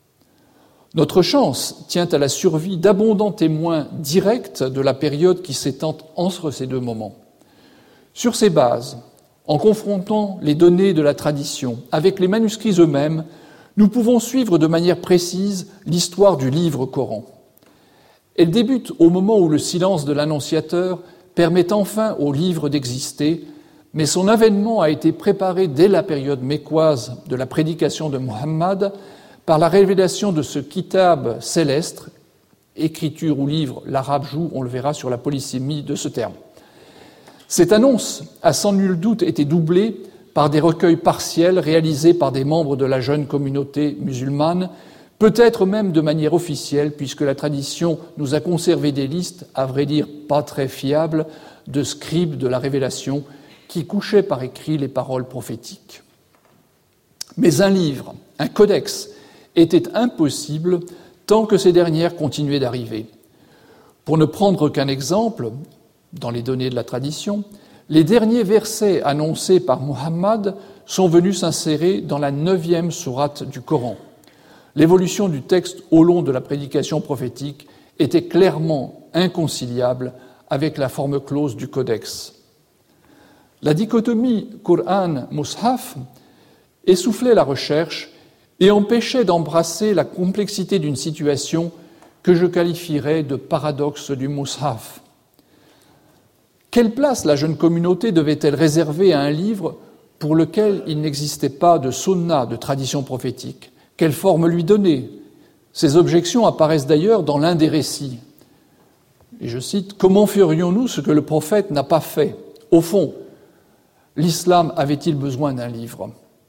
Notre chance tient à la survie d'abondants témoins directs de la période qui s'étend entre ces deux moments. Sur ces bases, en confrontant les données de la tradition avec les manuscrits eux-mêmes, nous pouvons suivre de manière précise l'histoire du livre Coran. Elle débute au moment où le silence de l'annonciateur permet enfin au livre d'exister, mais son avènement a été préparé dès la période mécoise de la prédication de Muhammad par la révélation de ce kitab céleste, écriture ou livre, l'arabe joue, on le verra sur la polysémie de ce terme. Cette annonce a sans nul doute été doublée par des recueils partiels réalisés par des membres de la jeune communauté musulmane, peut-être même de manière officielle, puisque la tradition nous a conservé des listes, à vrai dire pas très fiables, de scribes de la Révélation qui couchaient par écrit les paroles prophétiques. Mais un livre, un codex, était impossible tant que ces dernières continuaient d'arriver. Pour ne prendre qu'un exemple, dans les données de la tradition, les derniers versets annoncés par Muhammad sont venus s'insérer dans la 9e sourate du Coran. L'évolution du texte au long de la prédication prophétique était clairement inconciliable avec la forme close du codex. La dichotomie Coran-Mushaf essoufflait la recherche et empêchait d'embrasser la complexité d'une situation que je qualifierais de paradoxe du Mushaf. Quelle place la jeune communauté devait-elle réserver à un livre pour lequel il n'existait pas de sunna, de tradition prophétique? Quelle forme lui donner? Ces objections apparaissent d'ailleurs dans l'un des récits. Et je cite, « Comment ferions-nous ce que le prophète n'a pas fait? Au fond, l'islam avait-il besoin d'un livre ?»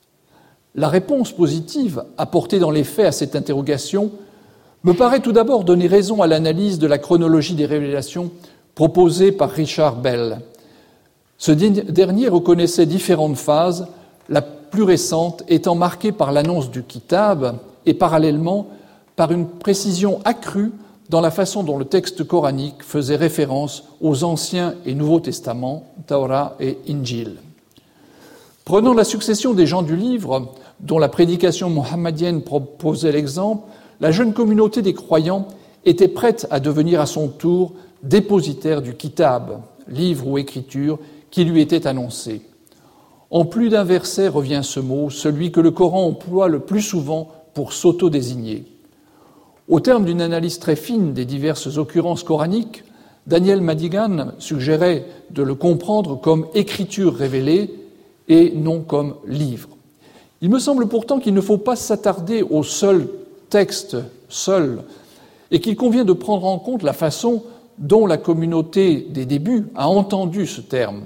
La réponse positive apportée dans les faits à cette interrogation me paraît tout d'abord donner raison à l'analyse de la chronologie des révélations proposée par Richard Bell. Ce dernier reconnaissait différentes phases, la plus récente étant marquée par l'annonce du Kitab et parallèlement par une précision accrue dans la façon dont le texte coranique faisait référence aux Anciens et Nouveaux Testaments, Torah et Injil. Prenant la succession des gens du livre, dont la prédication mohammedienne proposait l'exemple, la jeune communauté des croyants était prête à devenir à son tour dépositaire du Kitab, livre ou écriture qui lui était annoncé. En plus d'un verset revient ce mot, celui que le Coran emploie le plus souvent pour s'auto-désigner. Au terme d'une analyse très fine des diverses occurrences coraniques, Daniel Madigan suggérait de le comprendre comme écriture révélée et non comme livre. Il me semble pourtant qu'il ne faut pas s'attarder au seul texte, seul, et qu'il convient de prendre en compte la façon dont la communauté des débuts a entendu ce terme.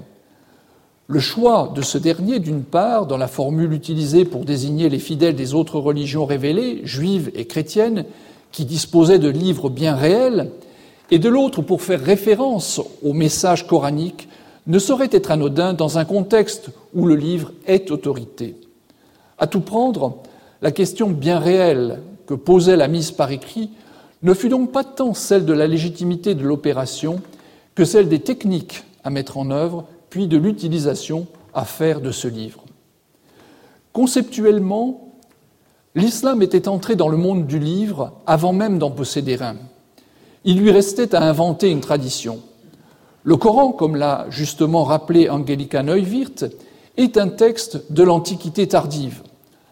Le choix de ce dernier, d'une part, dans la formule utilisée pour désigner les fidèles des autres religions révélées, juives et chrétiennes, qui disposaient de livres bien réels, et de l'autre pour faire référence au message coranique, ne saurait être anodin dans un contexte où le livre est autorité. À tout prendre, la question bien réelle que posait la mise par écrit ne fut donc pas tant celle de la légitimité de l'opération que celle des techniques à mettre en œuvre, puis de l'utilisation à faire de ce livre. Conceptuellement, l'islam était entré dans le monde du livre avant même d'en posséder un. Il lui restait à inventer une tradition. Le Coran, comme l'a justement rappelé Angelika Neuwirth, est un texte de l'Antiquité tardive.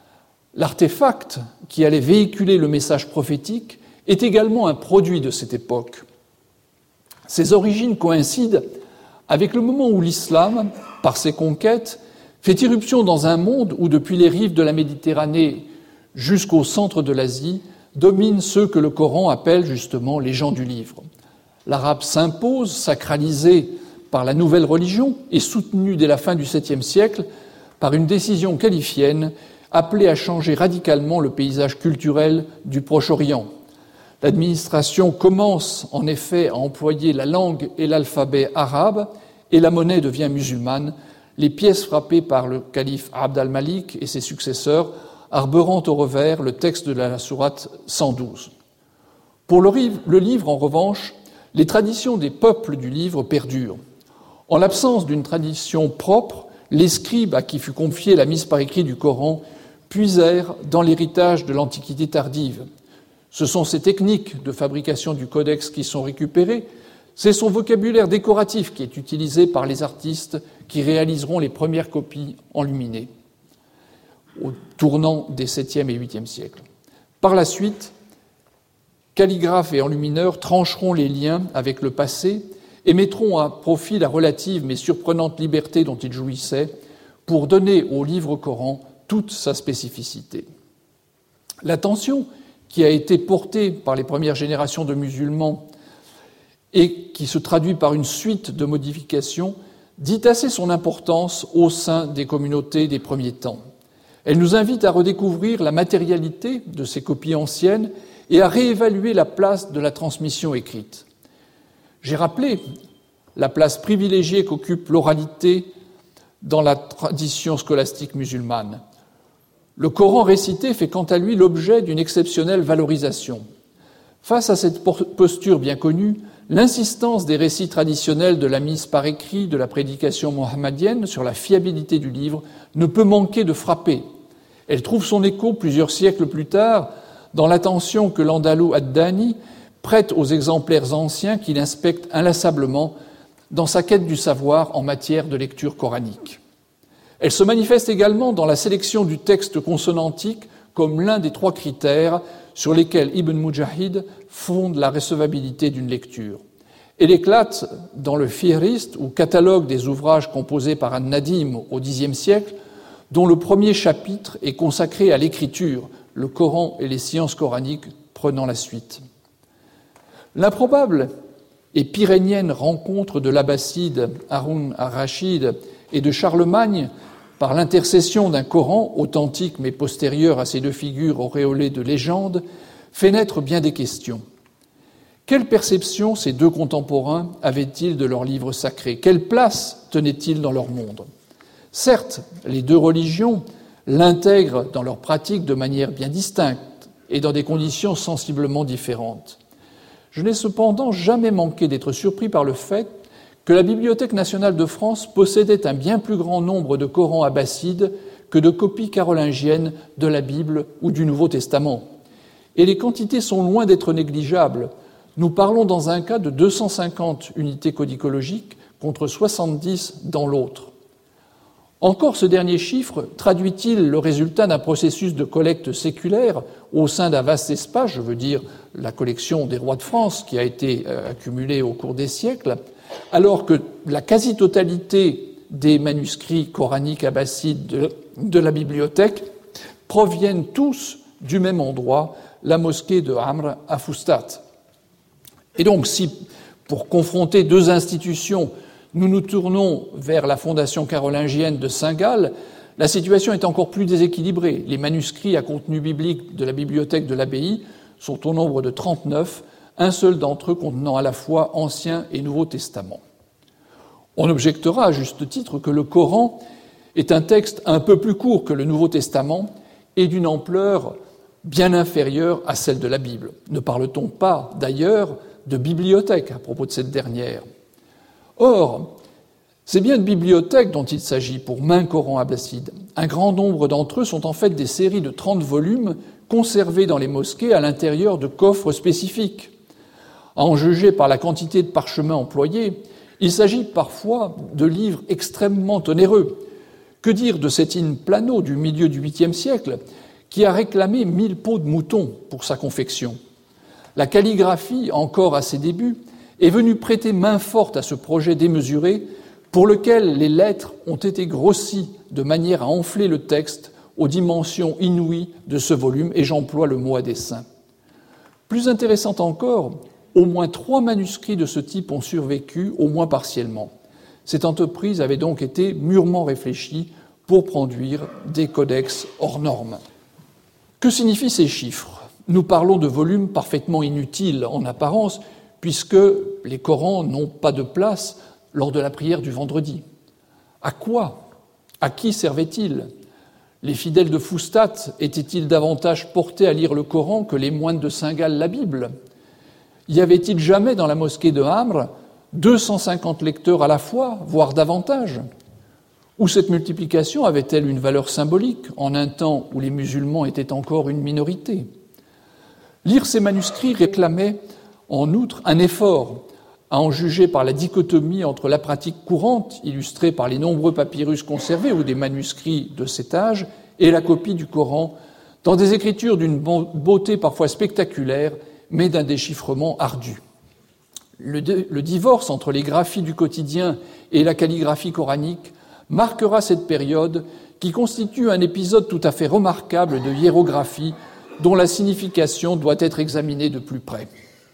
L'artefact qui allait véhiculer le message prophétique est également un produit de cette époque. Ses origines coïncident avec le moment où l'islam, par ses conquêtes, fait irruption dans un monde où, depuis les rives de la Méditerranée jusqu'au centre de l'Asie, dominent ceux que le Coran appelle justement les gens du livre. L'arabe s'impose, sacralisé par la nouvelle religion et soutenu dès la fin du 7e siècle par une décision qualifienne appelée à changer radicalement le paysage culturel du Proche-Orient. L'administration commence en effet à employer la langue et l'alphabet arabe et la monnaie devient musulmane, les pièces frappées par le calife Abd al-Malik et ses successeurs arborant au revers le texte de la sourate 112. Pour le livre, en revanche, les traditions des peuples du livre perdurent. En l'absence d'une tradition propre, les scribes à qui fut confiée la mise par écrit du Coran puisèrent dans l'héritage de l'Antiquité tardive. Ce sont ces techniques de fabrication du codex qui sont récupérées, c'est son vocabulaire décoratif qui est utilisé par les artistes qui réaliseront les premières copies enluminées au tournant des 7e et 8e siècles. Par la suite, calligraphes et enlumineurs trancheront les liens avec le passé et mettront à profit la relative mais surprenante liberté dont ils jouissaient pour donner au livre Coran toute sa spécificité. L'attention qui a été portée par les premières générations de musulmans et qui se traduit par une suite de modifications dit assez son importance au sein des communautés des premiers temps. Elle nous invite à redécouvrir la matérialité de ces copies anciennes et à réévaluer la place de la transmission écrite. J'ai rappelé la place privilégiée qu'occupe l'oralité dans la tradition scolastique musulmane. Le Coran récité fait quant à lui l'objet d'une exceptionnelle valorisation. Face à cette posture bien connue, l'insistance des récits traditionnels de la mise par écrit de la prédication mohammedienne sur la fiabilité du livre ne peut manquer de frapper. Elle trouve son écho plusieurs siècles plus tard dans l'attention que l'Andalou ad-Dani prête aux exemplaires anciens qu'il inspecte inlassablement dans sa quête du savoir en matière de lecture coranique. Elle se manifeste également dans la sélection du texte consonantique comme l'un des 3 critères sur lesquels Ibn Mujahid fonde la recevabilité d'une lecture. Elle éclate dans le Fihrist, ou catalogue des ouvrages composés par An-Nadim au Xe siècle, dont le premier chapitre est consacré à l'écriture, le Coran et les sciences coraniques prenant la suite. L'improbable et pyrénienne rencontre de l'Abbasside Haroun ar-Rachid et de Charlemagne par l'intercession d'un Coran authentique mais postérieur à ces 2 figures auréolées de légende fait naître bien des questions. Quelle perception ces 2 contemporains avaient-ils de leurs livres sacrés? Quelle place tenaient-ils dans leur monde? Certes, les 2 religions l'intègrent dans leurs pratiques de manière bien distincte et dans des conditions sensiblement différentes. Je n'ai cependant jamais manqué d'être surpris par le fait que la Bibliothèque nationale de France possédait un bien plus grand nombre de Corans abbassides que de copies carolingiennes de la Bible ou du Nouveau Testament. Et les quantités sont loin d'être négligeables. Nous parlons dans un cas de 250 unités codicologiques contre 70 dans l'autre. Encore ce dernier chiffre traduit-il le résultat d'un processus de collecte séculaire au sein d'un vaste espace, je veux dire la collection des rois de France qui a été accumulée au cours des siècles, alors que la quasi-totalité des manuscrits coraniques abbassides de la bibliothèque proviennent tous du même endroit, la mosquée de Amr à Fustat. Et donc, si, pour confronter 2 institutions, nous nous tournons vers la fondation carolingienne de Saint-Gall, la situation est encore plus déséquilibrée. Les manuscrits à contenu biblique de la bibliothèque de l'abbaye sont au nombre de 39, un seul d'entre eux contenant à la fois Ancien et Nouveau Testament. On objectera à juste titre que le Coran est un texte un peu plus court que le Nouveau Testament et d'une ampleur bien inférieure à celle de la Bible. Ne parle-t-on pas, d'ailleurs, de bibliothèque à propos de cette dernière? Or, c'est bien de bibliothèques dont il s'agit pour maints Corans abbassides. Un grand nombre d'entre eux sont en fait des séries de 30 volumes conservés dans les mosquées à l'intérieur de coffres spécifiques. À en juger par la quantité de parchemins employés, il s'agit parfois de livres extrêmement onéreux. Que dire de cet in plano du milieu du 8e siècle qui a réclamé 1000 peaux de mouton pour sa confection? La calligraphie, encore à ses débuts, est venue prêter main forte à ce projet démesuré pour lequel les lettres ont été grossies de manière à enfler le texte aux dimensions inouïes de ce volume, et j'emploie le mot à dessein. Plus intéressant encore, au moins 3 manuscrits de ce type ont survécu, au moins partiellement. Cette entreprise avait donc été mûrement réfléchie pour produire des codex hors normes. Que signifient ces chiffres? Nous parlons de volumes parfaitement inutiles en apparence, puisque les Corans n'ont pas de place lors de la prière du vendredi. À quoi? À qui servaient-ils? Les fidèles de Fustat étaient-ils davantage portés à lire le Coran que les moines de Saint-Gall la Bible? Y avait-il jamais dans la mosquée de Amr 250 lecteurs à la fois, voire davantage? Ou cette multiplication avait-elle une valeur symbolique en un temps où les musulmans étaient encore une minorité? Lire ces manuscrits réclamait en outre un effort, à en juger par la dichotomie entre la pratique courante, illustrée par les nombreux papyrus conservés ou des manuscrits de cet âge, et la copie du Coran, dans des écritures d'une beauté parfois spectaculaire, mais d'un déchiffrement ardu. Le divorce entre les graphies du quotidien et la calligraphie coranique marquera cette période qui constitue un épisode tout à fait remarquable de hiérographie dont la signification doit être examinée de plus près.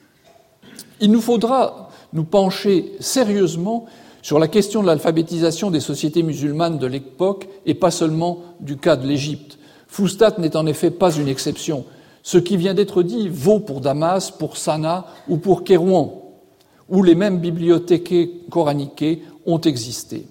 Il nous faudra nous pencher sérieusement sur la question de l'alphabétisation des sociétés musulmanes de l'époque et pas seulement du cas de l'Égypte. Fustat n'est en effet pas une exception. Ce qui vient d'être dit vaut pour Damas, pour Sanaa ou pour Kérouan, où les mêmes bibliothèques coraniques ont existé.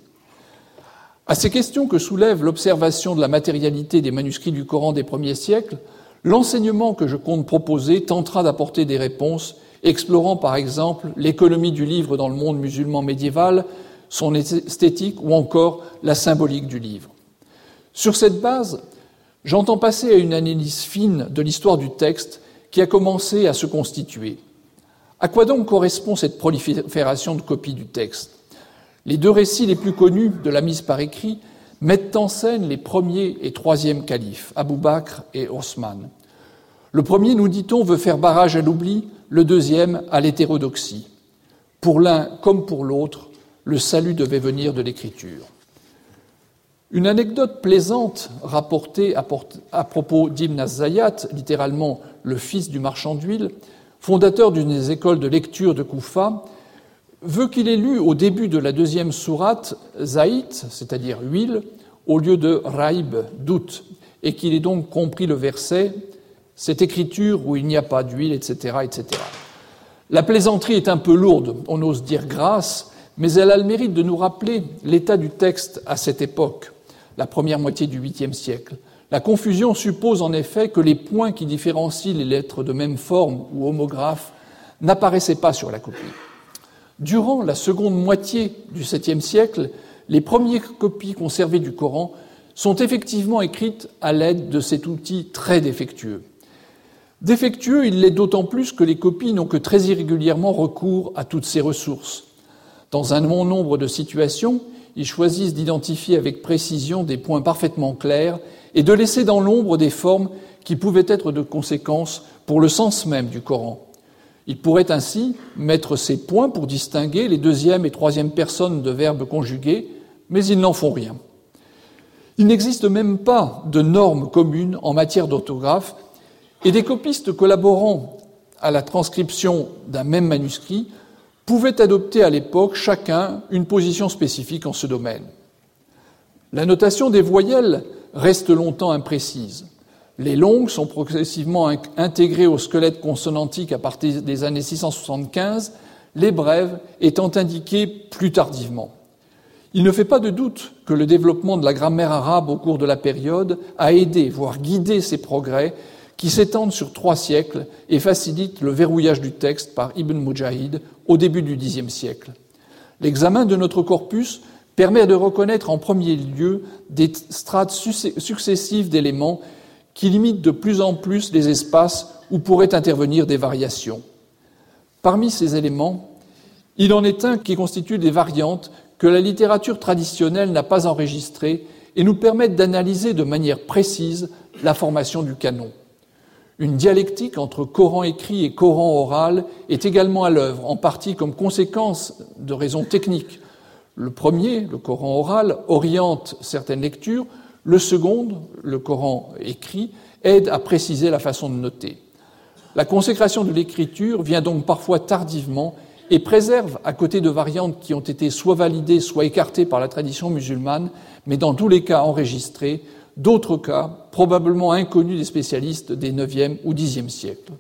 À ces questions que soulève l'observation de la matérialité des manuscrits du Coran des premiers siècles, l'enseignement que je compte proposer tentera d'apporter des réponses, explorant par exemple l'économie du livre dans le monde musulman médiéval, son esthétique ou encore la symbolique du livre. Sur cette base, j'entends passer à une analyse fine de l'histoire du texte qui a commencé à se constituer. À quoi donc correspond cette prolifération de copies du texte ? Les deux récits les plus connus de la mise par écrit mettent en scène les premiers et troisièmes califes, Abou Bakr et Osman. Le premier, nous dit-on, veut faire barrage à l'oubli, le deuxième à l'hétérodoxie. Pour l'un comme pour l'autre, le salut devait venir de l'écriture. Une anecdote plaisante rapportée à propos d'Ibn az-Zayyat, littéralement le fils du marchand d'huile, fondateur d'une des écoles de lecture de Koufa, veut qu'il ait lu au début de la deuxième sourate Zaït, c'est-à-dire huile, au lieu de Raïb, doute, et qu'il ait donc compris le verset « cette écriture où il n'y a pas d'huile, etc. etc. » La plaisanterie est un peu lourde, on ose dire grâce, mais elle a le mérite de nous rappeler l'état du texte à cette époque, la première moitié du 8e siècle. La confusion suppose en effet que les points qui différencient les lettres de même forme ou homographes n'apparaissaient pas sur la copie. Durant la seconde moitié du 7e siècle, les premières copies conservées du Coran sont effectivement écrites à l'aide de cet outil très défectueux. Défectueux, il l'est d'autant plus que les copies n'ont que très irrégulièrement recours à toutes ces ressources. Dans un bon nombre de situations, ils choisissent d'identifier avec précision des points parfaitement clairs et de laisser dans l'ombre des formes qui pouvaient être de conséquence pour le sens même du Coran. Ils pourraient ainsi mettre ces points pour distinguer les deuxième et troisième personnes de verbes conjugués, mais ils n'en font rien. Il n'existe même pas de normes communes en matière d'orthographe et des copistes collaborant à la transcription d'un même manuscrit pouvaient adopter à l'époque chacun une position spécifique en ce domaine. La notation des voyelles reste longtemps imprécise. Les longues sont progressivement intégrées au squelette consonantique à partir des années 675, les brèves étant indiquées plus tardivement. Il ne fait pas de doute que le développement de la grammaire arabe au cours de la période a aidé, voire guidé ces progrès qui s'étendent sur 3 siècles et facilitent le verrouillage du texte par Ibn Mujahid au début du Xe siècle. L'examen de notre corpus permet de reconnaître en premier lieu des strates successives d'éléments qui limitent de plus en plus les espaces où pourraient intervenir des variations. Parmi ces éléments, il en est un qui constitue des variantes que la littérature traditionnelle n'a pas enregistrées et nous permettent d'analyser de manière précise la formation du canon. Une dialectique entre Coran écrit et Coran oral est également à l'œuvre, en partie comme conséquence de raisons techniques. Le premier, le Coran oral, oriente certaines lectures. Le second, le Coran écrit, aide à préciser la façon de noter. La consécration de l'écriture vient donc parfois tardivement et préserve, à côté de variantes qui ont été soit validées, soit écartées par la tradition musulmane, mais dans tous les cas enregistrées, d'autres cas probablement inconnus des spécialistes des 9e ou 10e siècles.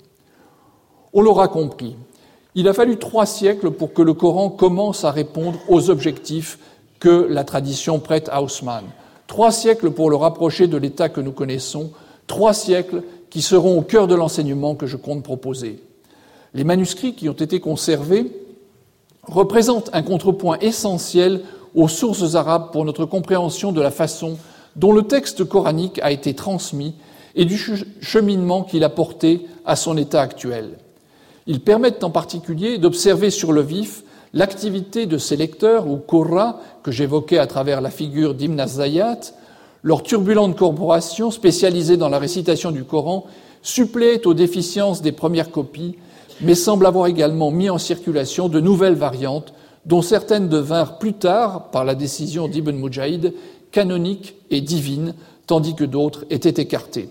On l'aura compris, il a fallu 3 siècles pour que le Coran commence à répondre aux objectifs que la tradition prête à Osman. 3 siècles pour le rapprocher de l'état que nous connaissons, 3 siècles qui seront au cœur de l'enseignement que je compte proposer. Les manuscrits qui ont été conservés représentent un contrepoint essentiel aux sources arabes pour notre compréhension de la façon dont le texte coranique a été transmis et du cheminement qu'il a porté à son état actuel. Ils permettent en particulier d'observer sur le vif l'activité de ces lecteurs ou qurra que j'évoquais à travers la figure d'Ibn az-Zayyat. Leur turbulente corporation spécialisée dans la récitation du Coran suppléait aux déficiences des premières copies, mais semble avoir également mis en circulation de nouvelles variantes, dont certaines devinrent plus tard, par la décision d'Ibn Mujahid, canoniques et divines, tandis que d'autres étaient écartées.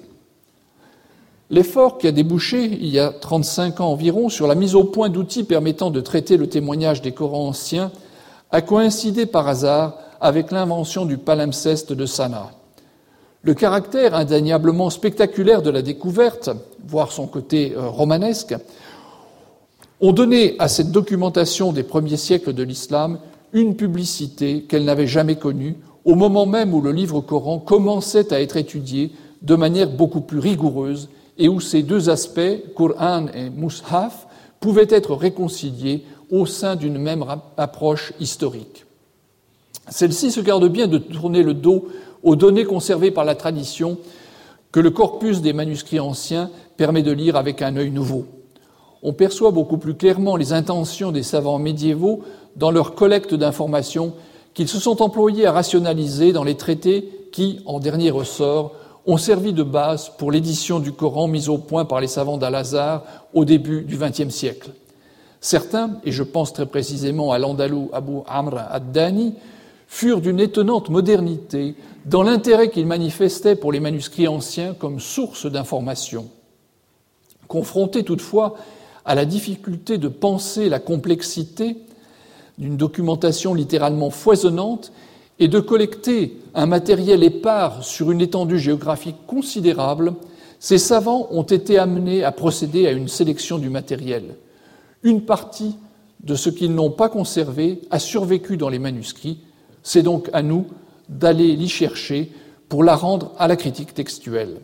L'effort qui a débouché, il y a 35 ans environ, sur la mise au point d'outils permettant de traiter le témoignage des Corans anciens a coïncidé par hasard avec l'invention du palimpseste de Sanaa. Le caractère indéniablement spectaculaire de la découverte, voire son côté romanesque, ont donné à cette documentation des premiers siècles de l'islam une publicité qu'elle n'avait jamais connue, au moment même où le livre Coran commençait à être étudié de manière beaucoup plus rigoureuse et où ces deux aspects, Coran et Mushaf, pouvaient être réconciliés au sein d'une même approche historique. Celle-ci se garde bien de tourner le dos aux données conservées par la tradition que le corpus des manuscrits anciens permet de lire avec un œil nouveau. On perçoit beaucoup plus clairement les intentions des savants médiévaux dans leur collecte d'informations qu'ils se sont employés à rationaliser dans les traités qui, en dernier ressort, ont servi de base pour l'édition du Coran mise au point par les savants d'Al-Azhar au début du XXe siècle. Certains, et je pense très précisément à l'Andalou Abu Amr ad-Dani, furent d'une étonnante modernité dans l'intérêt qu'ils manifestaient pour les manuscrits anciens comme source d'information. Confrontés toutefois à la difficulté de penser la complexité d'une documentation littéralement foisonnante et de collecter un matériel épars sur une étendue géographique considérable, ces savants ont été amenés à procéder à une sélection du matériel. Une partie de ce qu'ils n'ont pas conservé a survécu dans les manuscrits. C'est donc à nous d'aller l'y chercher pour la rendre à la critique textuelle.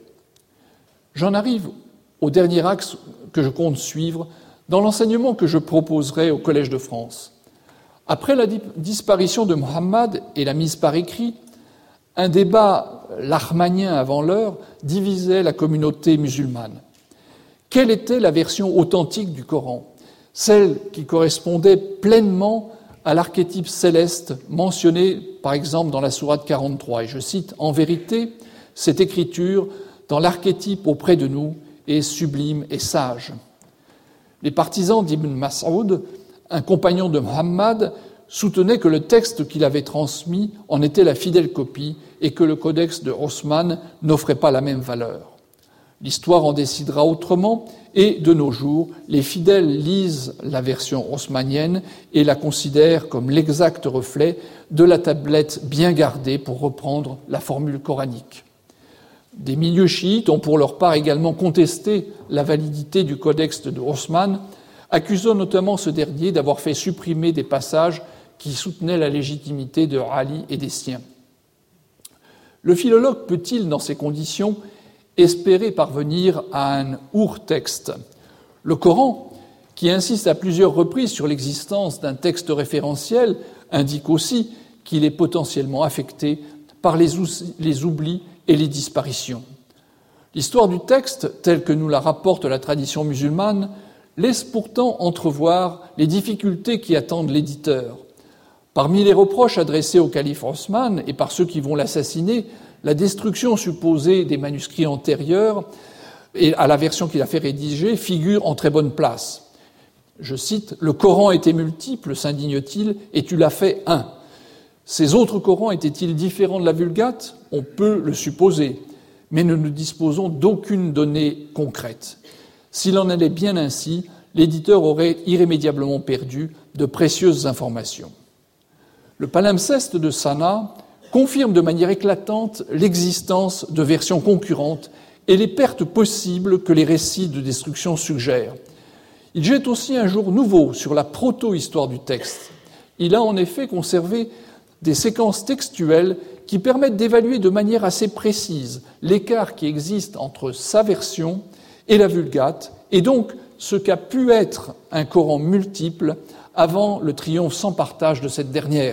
J'en arrive au dernier axe que je compte suivre dans l'enseignement que je proposerai au Collège de France. Après la disparition de Muhammad et la mise par écrit, un débat lahmanien avant l'heure divisait la communauté musulmane. Quelle était la version authentique du Coran ? Celle qui correspondait pleinement à l'archétype céleste mentionné par exemple dans la sourate 43. Et je cite, « En vérité, cette écriture, dans l'archétype auprès de nous, est sublime et sage. » Les partisans d'Ibn Mas'ud, un compagnon de Muhammad, soutenaient que le texte qu'il avait transmis en était la fidèle copie et que le codex de Osman n'offrait pas la même valeur. L'histoire en décidera autrement et, de nos jours, les fidèles lisent la version osmanienne et la considèrent comme l'exact reflet de la tablette bien gardée, pour reprendre la formule coranique. Des milieux chiites ont pour leur part également contesté la validité du codex de Osman, accusant notamment ce dernier d'avoir fait supprimer des passages qui soutenaient la légitimité de Ali et des siens. Le philologue peut-il, dans ces conditions, espérer parvenir à un ur-texte ? Le Coran, qui insiste à plusieurs reprises sur l'existence d'un texte référentiel, indique aussi qu'il est potentiellement affecté par les oublis et les disparitions. L'histoire du texte, telle que nous la rapporte la tradition musulmane, laisse pourtant entrevoir les difficultés qui attendent l'éditeur. Parmi les reproches adressés au calife Osman et par ceux qui vont l'assassiner, la destruction supposée des manuscrits antérieurs et à la version qu'il a fait rédiger figure en très bonne place. Je cite, « Le Coran était multiple, s'indigne-t-il, et tu l'as fait un. Ces autres Corans étaient-ils différents de la Vulgate ? On peut le supposer, mais nous ne disposons d'aucune donnée concrète. S'il en allait bien ainsi, l'éditeur aurait irrémédiablement perdu de précieuses informations. » Le palimpseste de Sanaa confirme de manière éclatante l'existence de versions concurrentes et les pertes possibles que les récits de destruction suggèrent. Il jette aussi un jour nouveau sur la proto-histoire du texte. Il a en effet conservé des séquences textuelles qui permettent d'évaluer de manière assez précise l'écart qui existe entre sa version et la Vulgate, et donc ce qu'a pu être un Coran multiple avant le triomphe sans partage de cette dernière.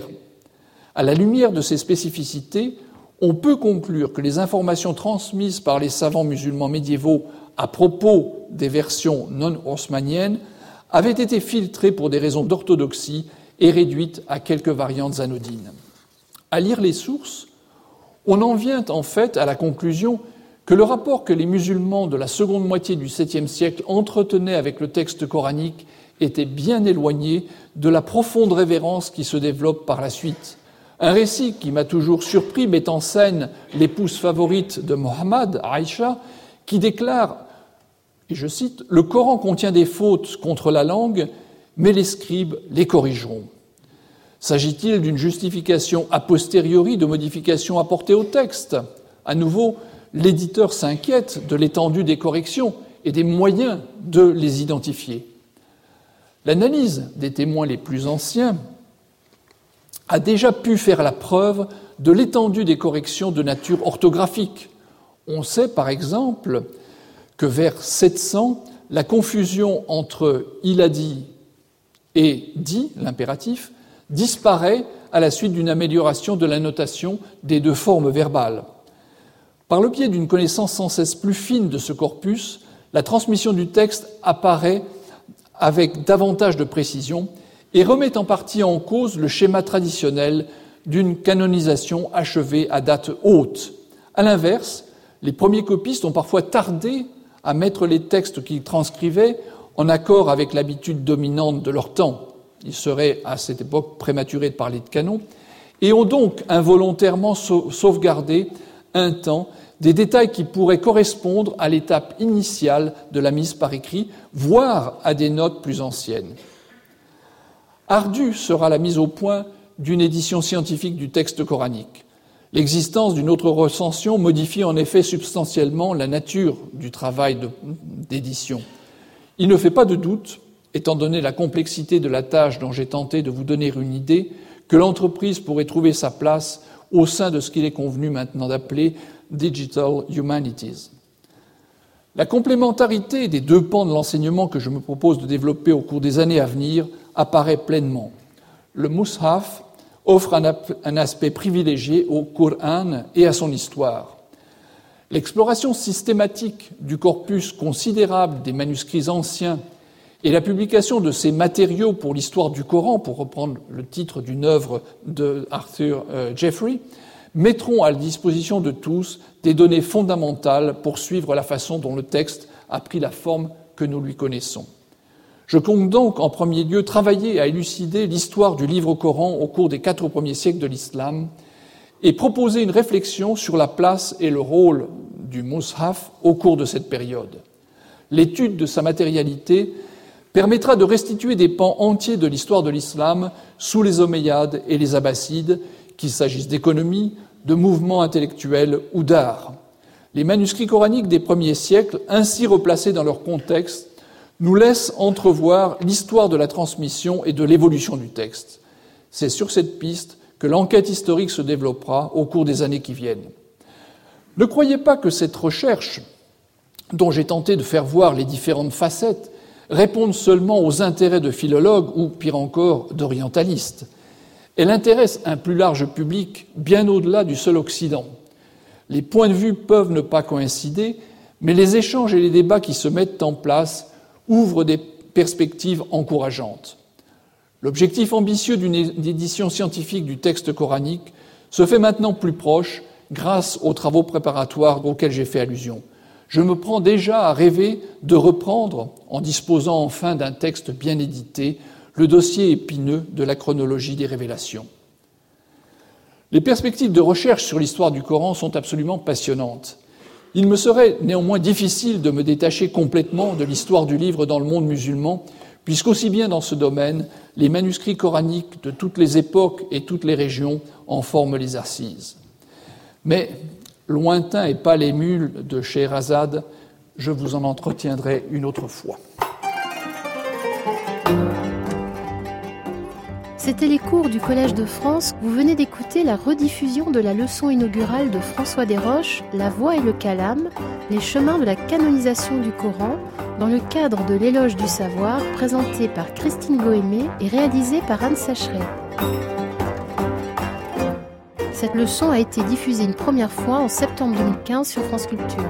À la lumière de ces spécificités, on peut conclure que les informations transmises par les savants musulmans médiévaux à propos des versions non osmaniennes avaient été filtrées pour des raisons d'orthodoxie et réduites à quelques variantes anodines. À lire les sources, on en vient en fait à la conclusion que le rapport que les musulmans de la seconde moitié du VIIe siècle entretenaient avec le texte coranique était bien éloigné de la profonde révérence qui se développe par la suite. Un récit qui m'a toujours surpris met en scène l'épouse favorite de Mohammed, Aïcha, qui déclare, et je cite, « Le Coran contient des fautes contre la langue, mais les scribes les corrigeront. » S'agit-il d'une justification a posteriori de modifications apportées au texte ? À nouveau, l'éditeur s'inquiète de l'étendue des corrections et des moyens de les identifier. L'analyse des témoins les plus anciens a déjà pu faire la preuve de l'étendue des corrections de nature orthographique. On sait par exemple que vers 700, la confusion entre « il a dit » et « dit », l'impératif, disparaît à la suite d'une amélioration de la notation des deux formes verbales. Par le biais d'une connaissance sans cesse plus fine de ce corpus, la transmission du texte apparaît avec davantage de précision et remet en partie en cause le schéma traditionnel d'une canonisation achevée à date haute. À l'inverse, les premiers copistes ont parfois tardé à mettre les textes qu'ils transcrivaient en accord avec l'habitude dominante de leur temps. Ils seraient à cette époque prématurés de parler de canon et ont donc involontairement sauvegardé un temps des détails qui pourraient correspondre à l'étape initiale de la mise par écrit, voire à des notes plus anciennes. Ardue sera la mise au point d'une édition scientifique du texte coranique. L'existence d'une autre recension modifie en effet substantiellement la nature du travail d'édition. Il ne fait pas de doute, étant donné la complexité de la tâche dont j'ai tenté de vous donner une idée, que l'entreprise pourrait trouver sa place au sein de ce qu'il est convenu maintenant d'appeler Digital Humanities. La complémentarité des deux pans de l'enseignement que je me propose de développer au cours des années à venir apparaît pleinement. Le Mushaf offre un aspect privilégié au Coran et à son histoire. L'exploration systématique du corpus considérable des manuscrits anciens et la publication de ces matériaux pour l'histoire du Coran, pour reprendre le titre d'une œuvre de Arthur Jeffrey, mettront à la disposition de tous des données fondamentales pour suivre la façon dont le texte a pris la forme que nous lui connaissons. Je compte donc en premier lieu travailler à élucider l'histoire du livre Coran au cours des 4 premiers siècles de l'islam et proposer une réflexion sur la place et le rôle du Mushaf au cours de cette période. L'étude de sa matérialité permettra de restituer des pans entiers de l'histoire de l'islam sous les Omeyyades et les Abbassides, qu'il s'agisse d'économie, de mouvements intellectuels ou d'art. Les manuscrits coraniques des premiers siècles, ainsi replacés dans leur contexte, nous laissent entrevoir l'histoire de la transmission et de l'évolution du texte. C'est sur cette piste que l'enquête historique se développera au cours des années qui viennent. Ne croyez pas que cette recherche, dont j'ai tenté de faire voir les différentes facettes, réponde seulement aux intérêts de philologues ou, pire encore, d'orientalistes. Elle intéresse un plus large public bien au-delà du seul Occident. Les points de vue peuvent ne pas coïncider, mais les échanges et les débats qui se mettent en place ouvrent des perspectives encourageantes. L'objectif ambitieux d'une édition scientifique du texte coranique se fait maintenant plus proche grâce aux travaux préparatoires auxquels j'ai fait allusion. Je me prends déjà à rêver de reprendre, en disposant enfin d'un texte bien édité, le dossier épineux de la chronologie des révélations. Les perspectives de recherche sur l'histoire du Coran sont absolument passionnantes. Il me serait néanmoins difficile de me détacher complètement de l'histoire du livre dans le monde musulman, puisqu'aussi bien dans ce domaine, les manuscrits coraniques de toutes les époques et toutes les régions en forment les assises. Mais, lointain et pas l'émule de Scheherazade, je vous en entretiendrai une autre fois. C'était les cours du Collège de France. Vous venez d'écouter la rediffusion de la leçon inaugurale de François Desroches, La Voix et le Calame, les chemins de la canonisation du Coran, dans le cadre de l'éloge du savoir, présenté par Christine Goémé et réalisé par Anne Sacheret. Cette leçon a été diffusée une première fois en septembre 2015 sur France Culture.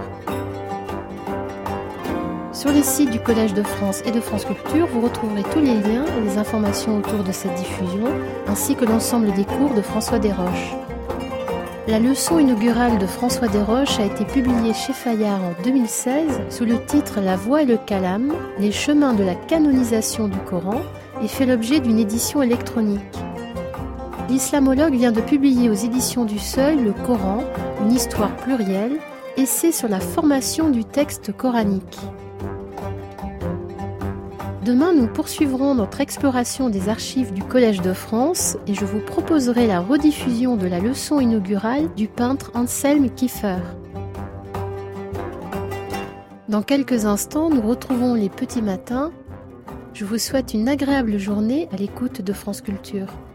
Sur les sites du Collège de France et de France Culture, vous retrouverez tous les liens et les informations autour de cette diffusion, ainsi que l'ensemble des cours de François Desroches. La leçon inaugurale de François Desroches a été publiée chez Fayard en 2016 sous le titre La Voix et le Calame, les chemins de la canonisation du Coran, et fait l'objet d'une édition électronique. L'islamologue vient de publier aux éditions du Seuil le Coran, une histoire plurielle, essai sur la formation du texte coranique. Demain, nous poursuivrons notre exploration des archives du Collège de France et je vous proposerai la rediffusion de la leçon inaugurale du peintre Anselme Kiefer. Dans quelques instants, nous retrouvons les petits matins. Je vous souhaite une agréable journée à l'écoute de France Culture.